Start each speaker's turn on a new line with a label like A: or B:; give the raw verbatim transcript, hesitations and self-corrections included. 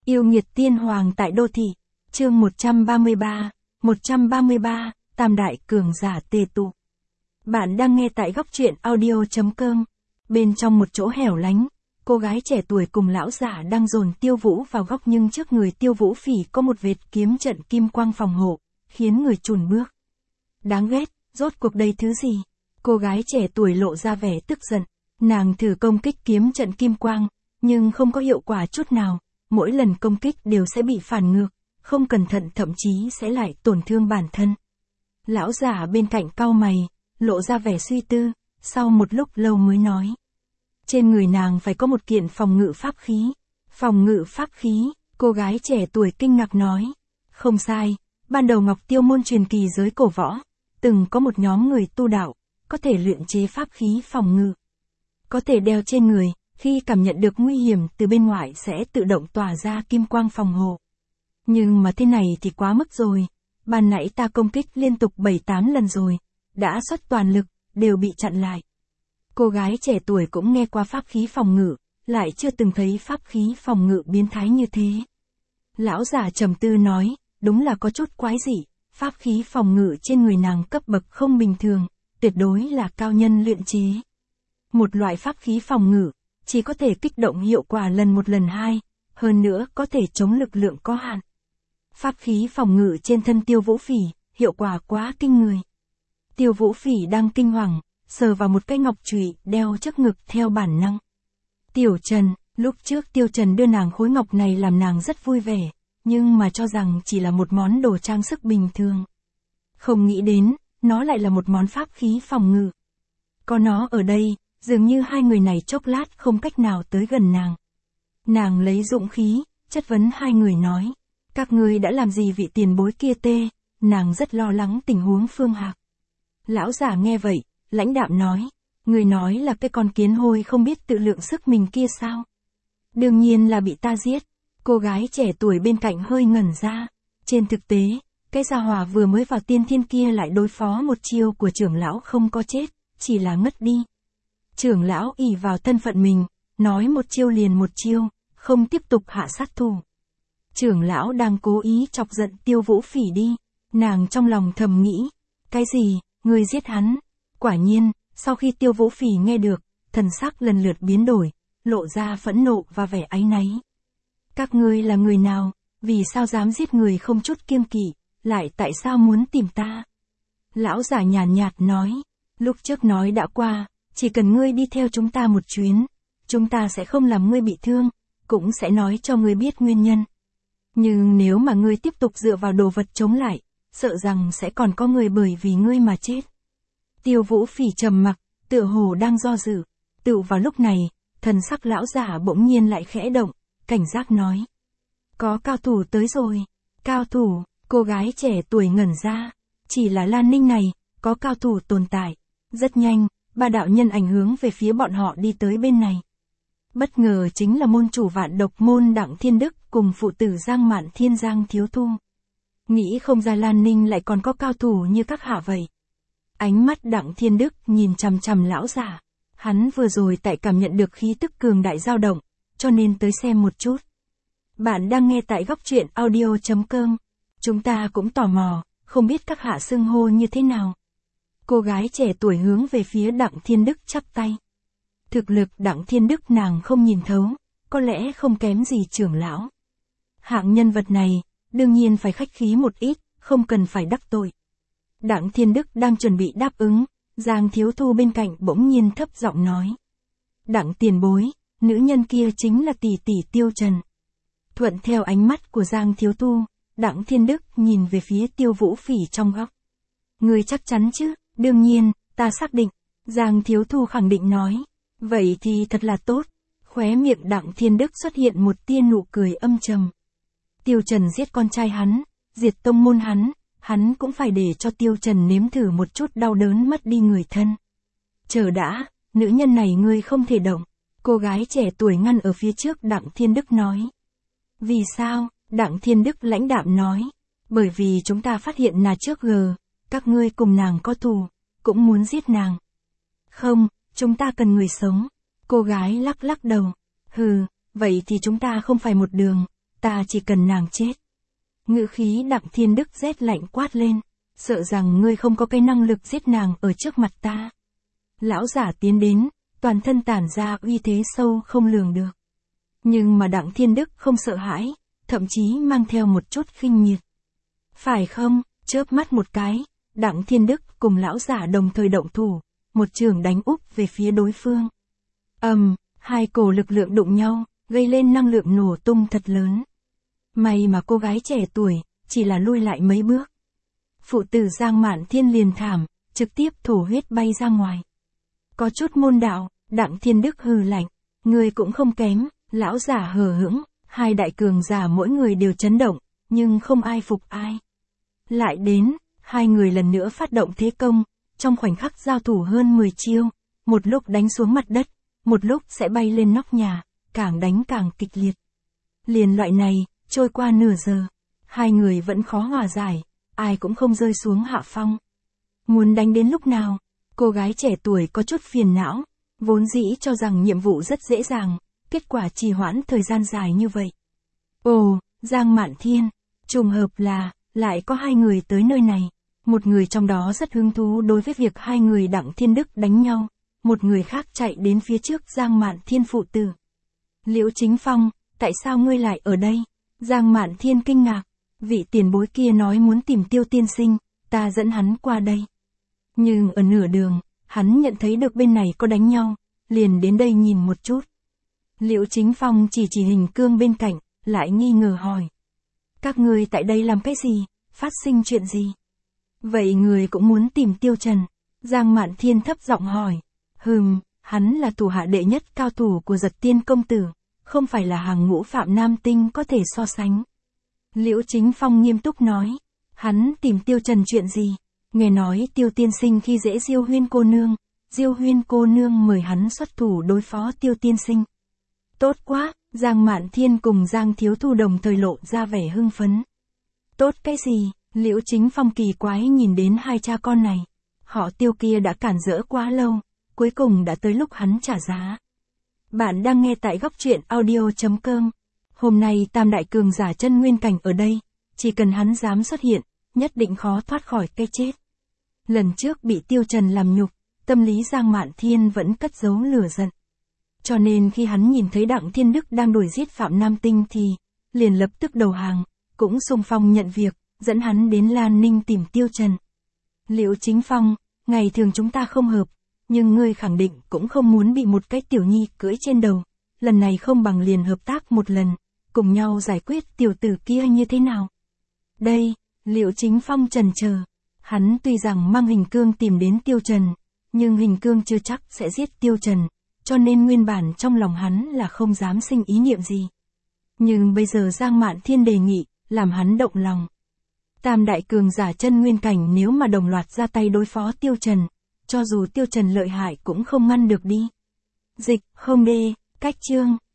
A: Yêu nghiệt tiên hoàng tại đô thị. Chương một trăm ba mươi ba, một trăm ba mươi ba, Tam đại cường giả tề tụ. Bạn đang nghe tại góc truyện audio chấm com. Bên trong một chỗ hẻo lánh, cô gái trẻ tuổi cùng lão giả đang dồn Tiêu Vũ vào góc, nhưng trước người Tiêu Vũ Phỉ có một vệt kiếm trận kim quang phòng hộ, khiến người chùn bước. Đáng ghét, rốt cuộc đây thứ gì? Cô gái trẻ tuổi lộ ra vẻ tức giận, nàng thử công kích kiếm trận kim quang, nhưng không có hiệu quả chút nào, mỗi lần công kích đều sẽ bị phản ngược, không cẩn thận thậm chí sẽ lại tổn thương bản thân. Lão giả bên cạnh cau mày, lộ ra vẻ suy tư, sau một lúc lâu mới nói. Trên người nàng phải có một kiện phòng ngự pháp khí. Phòng ngự pháp khí, cô gái trẻ tuổi kinh ngạc nói. Không sai, ban đầu Ngọc Tiêu môn truyền kỳ giới cổ võ, từng có một nhóm người tu đạo, có thể luyện chế pháp khí phòng ngự. Có thể đeo trên người, khi cảm nhận được nguy hiểm từ bên ngoài sẽ tự động tỏa ra kim quang phòng hộ. Nhưng mà thế này thì quá mức rồi, ban nãy ta công kích liên tục bảy tám lần rồi, đã xuất toàn lực, đều bị chặn lại. Cô gái trẻ tuổi cũng nghe qua pháp khí phòng ngự, lại chưa từng thấy pháp khí phòng ngự biến thái như thế. Lão giả trầm tư nói, đúng là có chút quái dị, pháp khí phòng ngự trên người nàng cấp bậc không bình thường, tuyệt đối là cao nhân luyện chế. Một loại pháp khí phòng ngự, chỉ có thể kích động hiệu quả lần một lần hai, hơn nữa có thể chống lực lượng có hạn. Pháp khí phòng ngự trên thân Tiêu Vũ Phỉ, hiệu quả quá kinh người. Tiêu Vũ Phỉ đang kinh hoàng, sờ vào một cái ngọc trụy đeo trước ngực theo bản năng. Tiểu Trần, lúc trước Tiêu Trần đưa nàng khối ngọc này làm nàng rất vui vẻ, nhưng mà cho rằng chỉ là một món đồ trang sức bình thường. Không nghĩ đến, nó lại là một món pháp khí phòng ngự. Có nó ở đây, dường như hai người này chốc lát không cách nào tới gần nàng. Nàng lấy dũng khí, chất vấn hai người nói. Các ngươi đã làm gì vị tiền bối kia tê? Nàng rất lo lắng tình huống Phương Hạc. Lão giả nghe vậy, lãnh đạm nói. Người nói là cái con kiến hôi không biết tự lượng sức mình kia sao? Đương nhiên là bị ta giết. Cô gái trẻ tuổi bên cạnh hơi ngẩn ra. Trên thực tế, cái gia hỏa vừa mới vào tiên thiên kia lại đối phó một chiêu của trưởng lão không có chết, chỉ là ngất đi. Trưởng lão ỷ vào thân phận mình, nói một chiêu liền một chiêu, không tiếp tục hạ sát thủ. Trưởng lão đang cố ý chọc giận Tiêu Vũ Phỉ đi, nàng trong lòng thầm nghĩ, cái gì, ngươi giết hắn? Quả nhiên, sau khi Tiêu Vũ Phỉ nghe được, thần sắc lần lượt biến đổi, lộ ra phẫn nộ và vẻ áy náy. Các ngươi là người nào, vì sao dám giết người không chút kiêng kỵ, lại tại sao muốn tìm ta? Lão giả nhàn nhạt nói, lúc trước nói đã qua, chỉ cần ngươi đi theo chúng ta một chuyến, chúng ta sẽ không làm ngươi bị thương, cũng sẽ nói cho ngươi biết nguyên nhân. Nhưng nếu mà ngươi tiếp tục dựa vào đồ vật chống lại, sợ rằng sẽ còn có người bởi vì ngươi mà chết. Tiêu Vũ Phỉ trầm mặc, tựa hồ đang do dự. Tựu vào lúc này, thần sắc lão giả bỗng nhiên lại khẽ động, cảnh giác nói. Có cao thủ tới rồi. Cao thủ, cô gái trẻ tuổi ngẩn ra. Chỉ là Lan Ninh này, có cao thủ tồn tại. Rất nhanh, ba đạo nhân ảnh hướng về phía bọn họ đi tới bên này. Bất ngờ chính là môn chủ Vạn Độc môn Đặng Thiên Đức cùng phụ tử Giang Mạn Thiên Giang Thiếu Thu. Nghĩ không ra Lan Ninh lại còn có cao thủ như các hạ vậy. Ánh mắt Đặng Thiên Đức nhìn chằm chằm lão giả. Hắn vừa rồi tại cảm nhận được khí tức cường đại dao động, cho nên tới xem một chút. Bạn đang nghe tại góc truyện audio chấm com. Chúng ta cũng tò mò, không biết các hạ xưng hô như thế nào. Cô gái trẻ tuổi hướng về phía Đặng Thiên Đức chắp tay. Thực lực Đặng Thiên Đức nàng không nhìn thấu, có lẽ không kém gì trưởng lão. Hạng nhân vật này, đương nhiên phải khách khí một ít, không cần phải đắc tội. Đặng Thiên Đức đang chuẩn bị đáp ứng, Giang Thiếu Thu bên cạnh bỗng nhiên thấp giọng nói. Đặng tiền bối, nữ nhân kia chính là tỷ tỷ Tiêu Trần. Thuận theo ánh mắt của Giang Thiếu Thu, Đặng Thiên Đức nhìn về phía Tiêu Vũ Phỉ trong góc. Ngươi chắc chắn chứ? Đương nhiên, ta xác định. Giang Thiếu Thu khẳng định nói. Vậy thì thật là tốt. Khóe miệng Đặng Thiên Đức xuất hiện một tia nụ cười âm trầm. Tiêu Trần giết con trai hắn, diệt tông môn hắn, hắn cũng phải để cho Tiêu Trần nếm thử một chút đau đớn mất đi người thân. Chờ đã, nữ nhân này ngươi không thể động. Cô gái trẻ tuổi ngăn ở phía trước Đặng Thiên Đức nói. Vì sao? Đặng Thiên Đức lãnh đạm nói. Bởi vì chúng ta phát hiện là trước gờ, các ngươi cùng nàng có thù, cũng muốn giết nàng. Không, chúng ta cần người sống. Cô gái lắc lắc đầu. Hừ, vậy thì chúng ta không phải một đường, ta chỉ cần nàng chết. Ngữ khí Đặng Thiên Đức rét lạnh quát lên, sợ rằng ngươi không có cái năng lực giết nàng ở trước mặt ta. Lão giả tiến đến, toàn thân tản ra uy thế sâu không lường được. Nhưng mà Đặng Thiên Đức không sợ hãi, thậm chí mang theo một chút khinh miệt. Phải không? Chớp mắt một cái, Đặng Thiên Đức cùng lão giả đồng thời động thủ, một chưởng đánh úp về phía đối phương. Ầm, um, hai cổ lực lượng đụng nhau, gây lên năng lượng nổ tung thật lớn. May mà cô gái trẻ tuổi, chỉ là lui lại mấy bước. Phụ tử Giang Mạn Thiên liền thảm, trực tiếp thổ huyết bay ra ngoài. Có chút môn đạo, Đặng Thiên Đức hừ lạnh, người cũng không kém, lão giả hờ hững, hai đại cường giả mỗi người đều chấn động, nhưng không ai phục ai. Lại đến, hai người lần nữa phát động thế công, trong khoảnh khắc giao thủ hơn mười chiêu, một lúc đánh xuống mặt đất, một lúc sẽ bay lên nóc nhà, càng đánh càng kịch liệt. Liền loại này, trôi qua nửa giờ, hai người vẫn khó hòa giải, ai cũng không rơi xuống hạ phong. Muốn đánh đến lúc nào? Cô gái trẻ tuổi có chút phiền não, vốn dĩ cho rằng nhiệm vụ rất dễ dàng, kết quả trì hoãn thời gian dài như vậy. Ồ, Giang Mạn Thiên, trùng hợp là, lại có hai người tới nơi này. Một người trong đó rất hứng thú đối với việc hai người Đặng Thiên Đức đánh nhau, một người khác chạy đến phía trước Giang Mạn Thiên phụ tử. Liễu Chính Phong, tại sao ngươi lại ở đây? Giang Mạn Thiên kinh ngạc, vị tiền bối kia nói muốn tìm Tiêu tiên sinh, ta dẫn hắn qua đây. Nhưng ở nửa đường, hắn nhận thấy được bên này có đánh nhau, liền đến đây nhìn một chút. Liễu Chính Phong chỉ chỉ hình cương bên cạnh, lại nghi ngờ hỏi. Các ngươi tại đây làm cái gì? Phát sinh chuyện gì? Vậy người cũng muốn tìm Tiêu Trần? Giang Mạn Thiên thấp giọng hỏi. Hừm, hắn là thủ hạ đệ nhất cao thủ của Giật Tiên công tử, không phải là hàng ngũ Phạm Nam Tinh có thể so sánh. Liễu Chính Phong nghiêm túc nói. Hắn tìm Tiêu Trần chuyện gì? Nghe nói Tiêu tiên sinh khi dễ Diêu Huyên cô nương, Diêu Huyên cô nương mời hắn xuất thủ đối phó Tiêu tiên sinh. Tốt quá, Giang Mạn Thiên cùng Giang Thiếu Thu đồng thời lộ ra vẻ hưng phấn. Tốt cái gì? Liễu Chính Phong kỳ quái nhìn đến hai cha con này. Họ Tiêu kia đã cản rỡ quá lâu, cuối cùng đã tới lúc hắn trả giá. Bạn đang nghe tại góc truyện audio chấm com. Hôm nay tam đại cường giả chân nguyên cảnh ở đây, chỉ cần hắn dám xuất hiện, nhất định khó thoát khỏi cái chết. Lần trước bị Tiêu Trần làm nhục, tâm lý Giang Mạn Thiên vẫn cất giấu lửa giận. Cho nên khi hắn nhìn thấy Đặng Thiên Đức đang đuổi giết Phạm Nam Tinh thì, liền lập tức đầu hàng, cũng xung phong nhận việc, dẫn hắn đến Lan Ninh tìm Tiêu Trần. Liễu Chính Phong, ngày thường chúng ta không hợp, nhưng ngươi khẳng định cũng không muốn bị một cái tiểu nhi cưỡi trên đầu, lần này không bằng liền hợp tác một lần, cùng nhau giải quyết tiểu tử kia như thế nào? Đây, Liễu Chính Phong chần chờ, hắn tuy rằng mang hình cương tìm đến Tiêu Trần, nhưng hình cương chưa chắc sẽ giết Tiêu Trần, cho nên nguyên bản trong lòng hắn là không dám sinh ý niệm gì. Nhưng bây giờ Giang Mạn Thiên đề nghị, làm hắn động lòng. Tam đại cường giả chân nguyên cảnh nếu mà đồng loạt ra tay đối phó Tiêu Trần, cho dù Tiêu Trần lợi hại cũng không ngăn được đi. Dịch, không đê, cách chương.